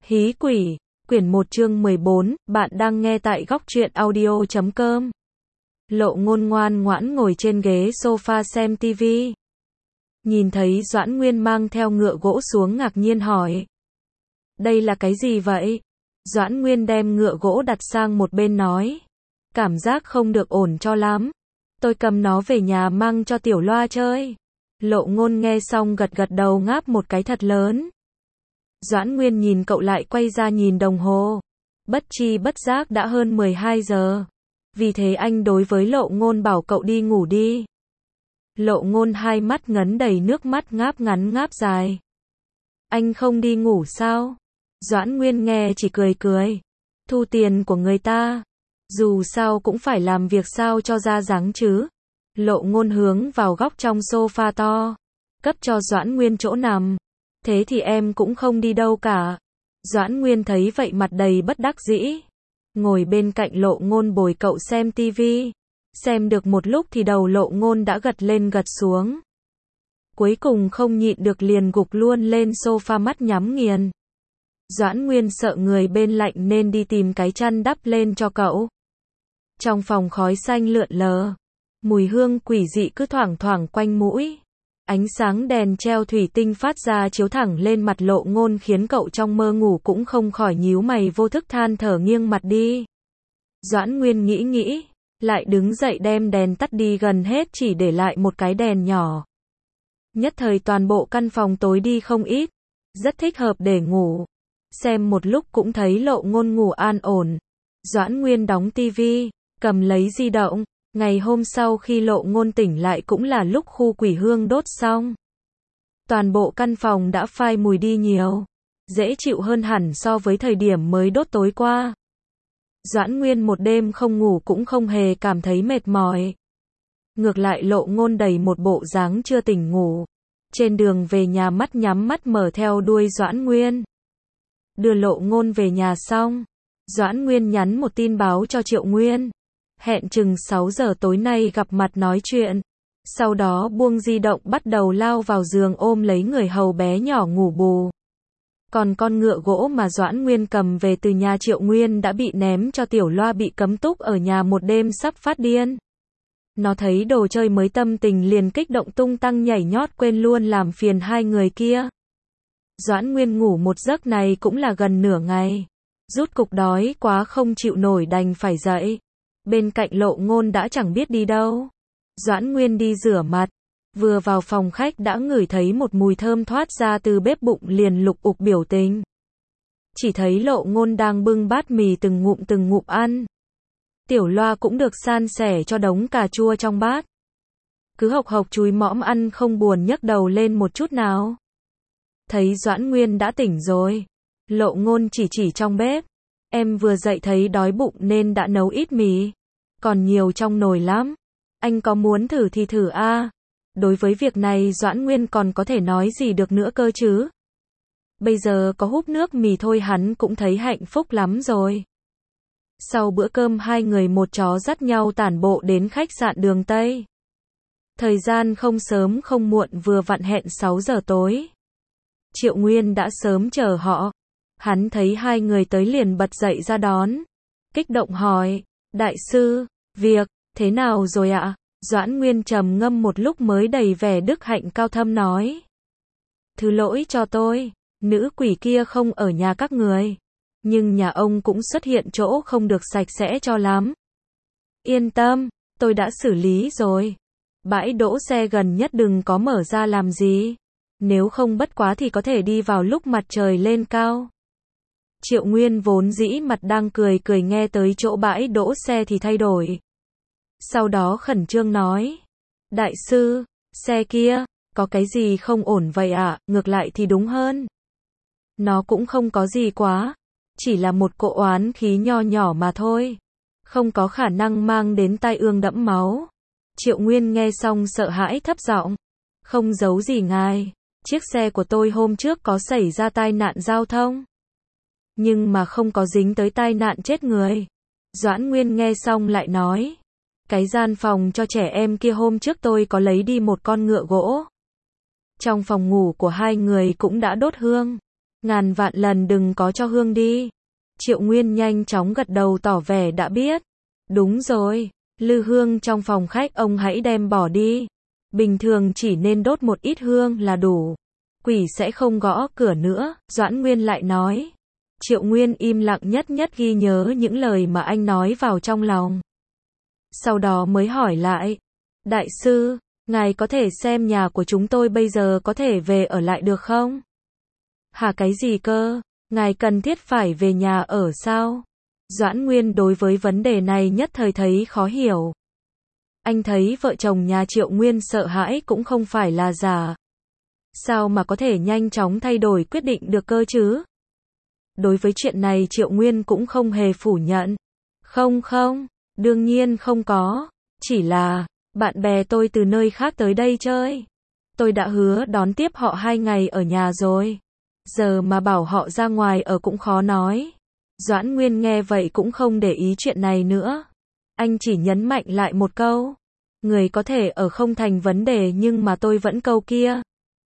Hí quỷ, quyển 1 chương 14, bạn đang nghe tại góc truyện audio.com. Lộ Ngôn ngoan ngoãn ngồi trên ghế sofa xem tivi. Nhìn thấy Doãn Nguyên mang theo ngựa gỗ xuống ngạc nhiên hỏi. Đây là cái gì vậy? Doãn Nguyên đem ngựa gỗ đặt sang một bên nói. Cảm giác không được ổn cho lắm. Tôi cầm nó về nhà mang cho Tiểu Loa chơi. Lộ Ngôn nghe xong gật gật đầu ngáp một cái thật lớn. Doãn Nguyên nhìn cậu lại quay ra nhìn đồng hồ. Bất chi bất giác đã hơn 12 giờ. Vì thế anh đối với Lộ Ngôn bảo cậu đi ngủ đi. Lộ Ngôn hai mắt ngấn đầy nước mắt ngáp ngắn ngáp dài. Anh không đi ngủ sao? Doãn Nguyên nghe chỉ cười cười. Thu tiền của người ta. Dù sao cũng phải làm việc sao cho ra dáng chứ. Lộ Ngôn hướng vào góc trong sofa to. Cấp cho Doãn Nguyên chỗ nằm. Thế thì em cũng không đi đâu cả. Doãn Nguyên thấy vậy mặt đầy bất đắc dĩ. Ngồi bên cạnh Lộ Ngôn bồi cậu xem tivi. Xem được một lúc thì đầu Lộ Ngôn đã gật lên gật xuống. Cuối cùng không nhịn được liền gục luôn lên sofa mắt nhắm nghiền. Doãn Nguyên sợ người bên lạnh nên đi tìm cái chăn đắp lên cho cậu. Trong phòng khói xanh lượn lờ. Mùi hương quỷ dị cứ thoảng thoảng quanh mũi. Ánh sáng đèn treo thủy tinh phát ra chiếu thẳng lên mặt Lộ Ngôn khiến cậu trong mơ ngủ cũng không khỏi nhíu mày vô thức than thở nghiêng mặt đi. Doãn Nguyên nghĩ, lại đứng dậy đem đèn tắt đi gần hết chỉ để lại một cái đèn nhỏ. Nhất thời toàn bộ căn phòng tối đi không ít, rất thích hợp để ngủ. Xem một lúc cũng thấy Lộ Ngôn ngủ an ổn. Doãn Nguyên đóng tivi, cầm lấy di động. Ngày hôm sau khi Lộ Ngôn tỉnh lại cũng là lúc khu quỷ hương đốt xong. Toàn bộ căn phòng đã phai mùi đi nhiều. Dễ chịu hơn hẳn so với thời điểm mới đốt tối qua. Doãn Nguyên một đêm không ngủ cũng không hề cảm thấy mệt mỏi. Ngược lại Lộ Ngôn đầy một bộ dáng chưa tỉnh ngủ. Trên đường về nhà mắt nhắm mắt mở theo đuôi Doãn Nguyên. Đưa Lộ Ngôn về nhà xong. Doãn Nguyên nhắn một tin báo cho Triệu Nguyên. Hẹn chừng 6 giờ tối nay gặp mặt nói chuyện. Sau đó buông di động bắt đầu lao vào giường ôm lấy người hầu bé nhỏ ngủ bù. Còn con ngựa gỗ mà Doãn Nguyên cầm về từ nhà Triệu Nguyên đã bị ném cho Tiểu Loa bị cấm túc ở nhà một đêm sắp phát điên. Nó thấy đồ chơi mới tâm tình liền kích động tung tăng nhảy nhót quên luôn làm phiền hai người kia. Doãn Nguyên ngủ một giấc này cũng là gần nửa ngày. Rút cục đói quá không chịu nổi đành phải dậy. Bên cạnh Lộ Ngôn đã chẳng biết đi đâu. Doãn Nguyên đi rửa mặt. Vừa vào phòng khách đã ngửi thấy một mùi thơm thoát ra từ bếp bụng liền lục ục biểu tình. Chỉ thấy Lộ Ngôn đang bưng bát mì từng ngụm ăn. Tiểu Loa cũng được san sẻ cho đống cà chua trong bát. Cứ hộc hộc chúi mõm ăn không buồn nhấc đầu lên một chút nào. Thấy Doãn Nguyên đã tỉnh rồi. Lộ Ngôn chỉ trong bếp. Em vừa dậy thấy đói bụng nên đã nấu ít mì. Còn nhiều trong nồi lắm. Anh có muốn thử thì thử a. Đối với việc này Doãn Nguyên còn có thể nói gì được nữa cơ chứ. Bây giờ có húp nước mì thôi hắn cũng thấy hạnh phúc lắm rồi. Sau bữa cơm hai người một chó dắt nhau tản bộ đến khách sạn Đường Tây. Thời gian không sớm không muộn vừa vặn hẹn 6 giờ tối. Triệu Nguyên đã sớm chờ họ. Hắn thấy hai người tới liền bật dậy ra đón. Kích động hỏi, đại sư, việc, thế nào rồi ạ? Doãn Nguyên trầm ngâm một lúc mới đầy vẻ đức hạnh cao thâm nói. Thứ lỗi cho tôi, nữ quỷ kia không ở nhà các người. Nhưng nhà ông cũng xuất hiện chỗ không được sạch sẽ cho lắm. Yên tâm, tôi đã xử lý rồi. Bãi đỗ xe gần nhất đừng có mở ra làm gì. Nếu không bất quá thì có thể đi vào lúc mặt trời lên cao. Triệu Nguyên vốn dĩ mặt đang cười nghe tới chỗ bãi đỗ xe thì thay đổi. Sau đó khẩn trương nói. Đại sư, xe kia, có cái gì không ổn vậy ạ? Ngược lại thì đúng hơn. Nó cũng không có gì quá. Chỉ là một cỗ oán khí nho nhỏ mà thôi. Không có khả năng mang đến tai ương đẫm máu. Triệu Nguyên nghe xong sợ hãi thấp giọng. Không giấu gì ngài. Chiếc xe của tôi hôm trước có xảy ra tai nạn giao thông. Nhưng mà không có dính tới tai nạn chết người. Doãn Nguyên nghe xong lại nói. Cái gian phòng cho trẻ em kia hôm trước tôi có lấy đi một con ngựa gỗ. Trong phòng ngủ của hai người cũng đã đốt hương. ngàn vạn lần đừng có cho hương đi. Triệu Nguyên nhanh chóng gật đầu tỏ vẻ đã biết. Đúng rồi, lư hương trong phòng khách ông hãy đem bỏ đi. Bình thường chỉ nên đốt một ít hương là đủ. Quỷ sẽ không gõ cửa nữa, Doãn Nguyên lại nói. Triệu Nguyên im lặng nhất nhất ghi nhớ những lời mà anh nói vào trong lòng. Sau đó mới hỏi lại. Đại sư, ngài có thể xem nhà của chúng tôi bây giờ có thể về ở lại được không? Hả cái gì cơ? Ngài cần thiết phải về nhà ở sao? Doãn Nguyên đối với vấn đề này nhất thời thấy khó hiểu. Anh thấy vợ chồng nhà Triệu Nguyên sợ hãi cũng không phải là giả. Sao mà có thể nhanh chóng thay đổi quyết định được cơ chứ? Đối với chuyện này Triệu Nguyên cũng không hề phủ nhận. Không, đương nhiên không có. Chỉ là, bạn bè tôi từ nơi khác tới đây chơi. Tôi đã hứa đón tiếp họ 2 ngày ở nhà rồi. Giờ mà bảo họ ra ngoài ở cũng khó nói. Doãn Nguyên nghe vậy cũng không để ý chuyện này nữa. Anh chỉ nhấn mạnh lại một câu. Người có thể ở không thành vấn đề nhưng mà tôi vẫn câu kia.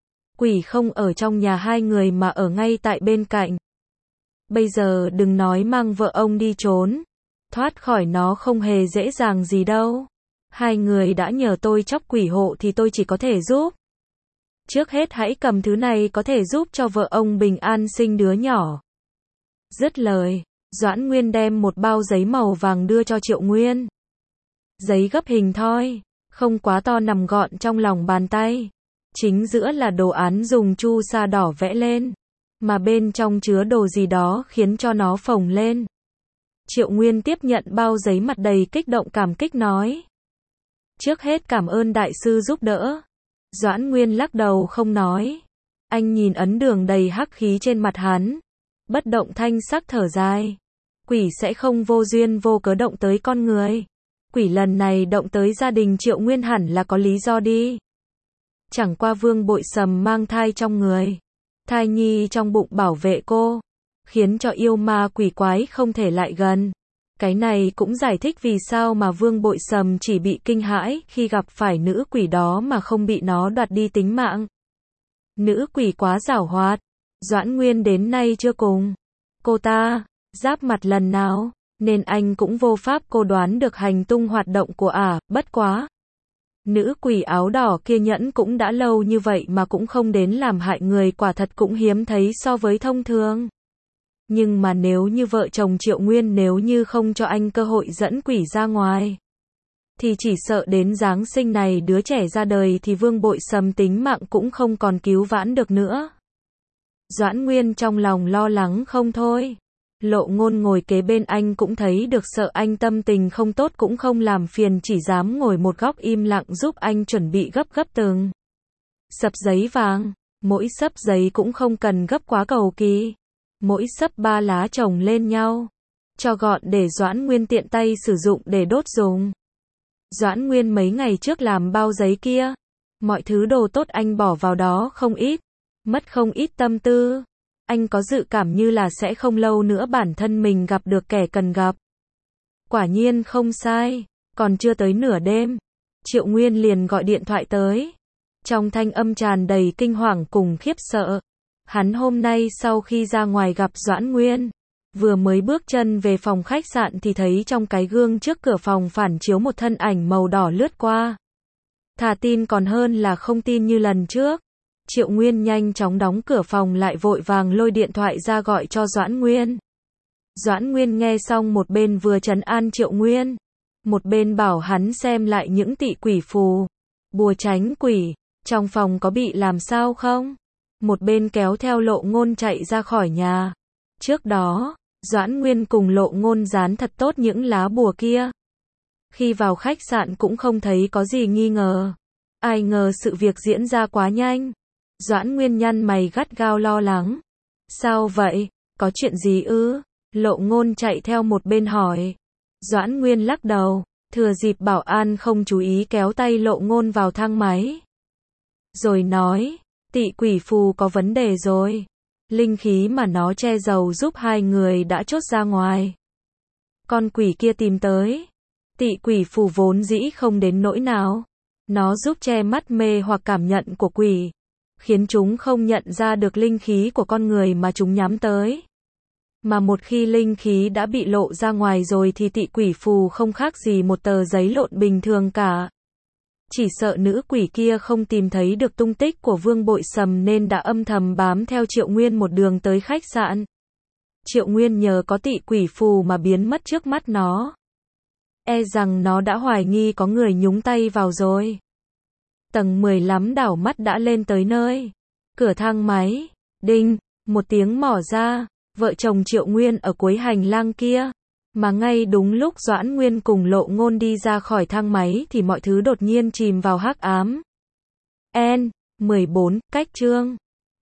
Quỷ không ở trong nhà 2 người mà ở ngay tại bên cạnh. Bây giờ đừng nói mang vợ ông đi trốn. Thoát khỏi nó không hề dễ dàng gì đâu. 2 người đã nhờ tôi chóc quỷ hộ thì tôi chỉ có thể giúp. Trước hết hãy cầm thứ này có thể giúp cho vợ ông bình an sinh đứa nhỏ. Dứt lời, Doãn Nguyên đem một bao giấy màu vàng đưa cho Triệu Nguyên. Giấy gấp hình thoi, không quá to nằm gọn trong lòng bàn tay. Chính giữa là đồ án dùng chu sa đỏ vẽ lên, mà bên trong chứa đồ gì đó khiến cho nó phồng lên. Triệu Nguyên tiếp nhận bao giấy mặt đầy kích động cảm kích nói. Trước hết cảm ơn đại sư giúp đỡ. Doãn Nguyên lắc đầu không nói. Anh nhìn ấn đường đầy hắc khí trên mặt hắn. Bất động thanh sắc thở dài. Quỷ sẽ không vô duyên vô cớ động tới con người. Quỷ lần này động tới gia đình Triệu Nguyên hẳn là có lý do đi. Chẳng qua Vương Bội Sầm mang thai trong người. Thai nhi trong bụng bảo vệ cô. Khiến cho yêu ma quỷ quái không thể lại gần. Cái này cũng giải thích vì sao mà Vương Bội Sầm chỉ bị kinh hãi khi gặp phải nữ quỷ đó mà không bị nó đoạt đi tính mạng. Nữ quỷ quá giảo hoạt. Doãn Nguyên đến nay chưa cùng cô ta giáp mặt lần nào, nên anh cũng vô pháp cô đoán được hành tung hoạt động của bất quá. Nữ quỷ áo đỏ kia nhẫn cũng đã lâu như vậy mà cũng không đến làm hại người, quả thật cũng hiếm thấy so với thông thường. Nhưng mà nếu như vợ chồng Triệu Nguyên nếu như không cho anh cơ hội dẫn quỷ ra ngoài, thì chỉ sợ đến Giáng sinh này đứa trẻ ra đời thì Vương Bội Sầm tính mạng cũng không còn cứu vãn được nữa. Doãn Nguyên trong lòng lo lắng không thôi. Lộ Ngôn ngồi kế bên anh cũng thấy được sợ anh tâm tình không tốt cũng không làm phiền, chỉ dám ngồi một góc im lặng giúp anh chuẩn bị gấp từng sấp giấy vàng. Mỗi sấp giấy cũng không cần gấp quá cầu kỳ. Mỗi sấp 3 lá chồng lên nhau. Cho gọn để Doãn Nguyên tiện tay sử dụng để đốt dùng. Doãn Nguyên mấy ngày trước làm bao giấy kia. Mọi thứ đồ tốt anh bỏ vào đó không ít. Mất không ít tâm tư. Anh có dự cảm như là sẽ không lâu nữa bản thân mình gặp được kẻ cần gặp. Quả nhiên không sai. Còn chưa tới nửa đêm, Triệu Nguyên liền gọi điện thoại tới. Trong thanh âm tràn đầy kinh hoàng cùng khiếp sợ. Hắn hôm nay sau khi ra ngoài gặp Doãn Nguyên, vừa mới bước chân về phòng khách sạn thì thấy trong cái gương trước cửa phòng phản chiếu một thân ảnh màu đỏ lướt qua. Thà tin còn hơn là không tin như lần trước. Triệu Nguyên nhanh chóng đóng cửa phòng lại, vội vàng lôi điện thoại ra gọi cho Doãn Nguyên. Doãn Nguyên nghe xong một bên vừa trấn an Triệu Nguyên, một bên bảo hắn xem lại những tị quỷ phù, bùa tránh quỷ, trong phòng có bị làm sao không? Một bên kéo theo Lộ Ngôn chạy ra khỏi nhà. Trước đó, Doãn Nguyên cùng Lộ Ngôn dán thật tốt những lá bùa kia. Khi vào khách sạn cũng không thấy có gì nghi ngờ. Ai ngờ sự việc diễn ra quá nhanh. Doãn Nguyên nhăn mày gắt gao lo lắng. Sao vậy? Có chuyện gì ư? Lộ Ngôn chạy theo một bên hỏi. Doãn Nguyên lắc đầu, thừa dịp bảo an không chú ý kéo tay Lộ Ngôn vào thang máy. Rồi nói, tị quỷ phù có vấn đề rồi. Linh khí mà nó che giấu giúp 2 người đã chốt ra ngoài. Con quỷ kia tìm tới. Tị quỷ phù vốn dĩ không đến nỗi nào. Nó giúp che mắt mê hoặc cảm nhận của quỷ. khiến chúng không nhận ra được linh khí của con người mà chúng nhắm tới. Mà một khi linh khí đã bị lộ ra ngoài rồi thì tị quỷ phù không khác gì một tờ giấy lộn bình thường cả. Chỉ sợ nữ quỷ kia không tìm thấy được tung tích của Vương Bội Sầm nên đã âm thầm bám theo Triệu Nguyên một đường tới khách sạn. Triệu Nguyên nhờ có tị quỷ phù mà biến mất trước mắt nó. E rằng nó đã hoài nghi có người nhúng tay vào rồi. Tầng 15 đảo mắt đã lên tới nơi. Cửa thang máy. Đinh, một tiếng mỏ ra. Vợ chồng Triệu Nguyên ở cuối hành lang kia. Mà ngay đúng lúc Doãn Nguyên cùng Lộ Ngôn đi ra khỏi thang máy thì mọi thứ đột nhiên chìm vào hắc ám. N14, cách chương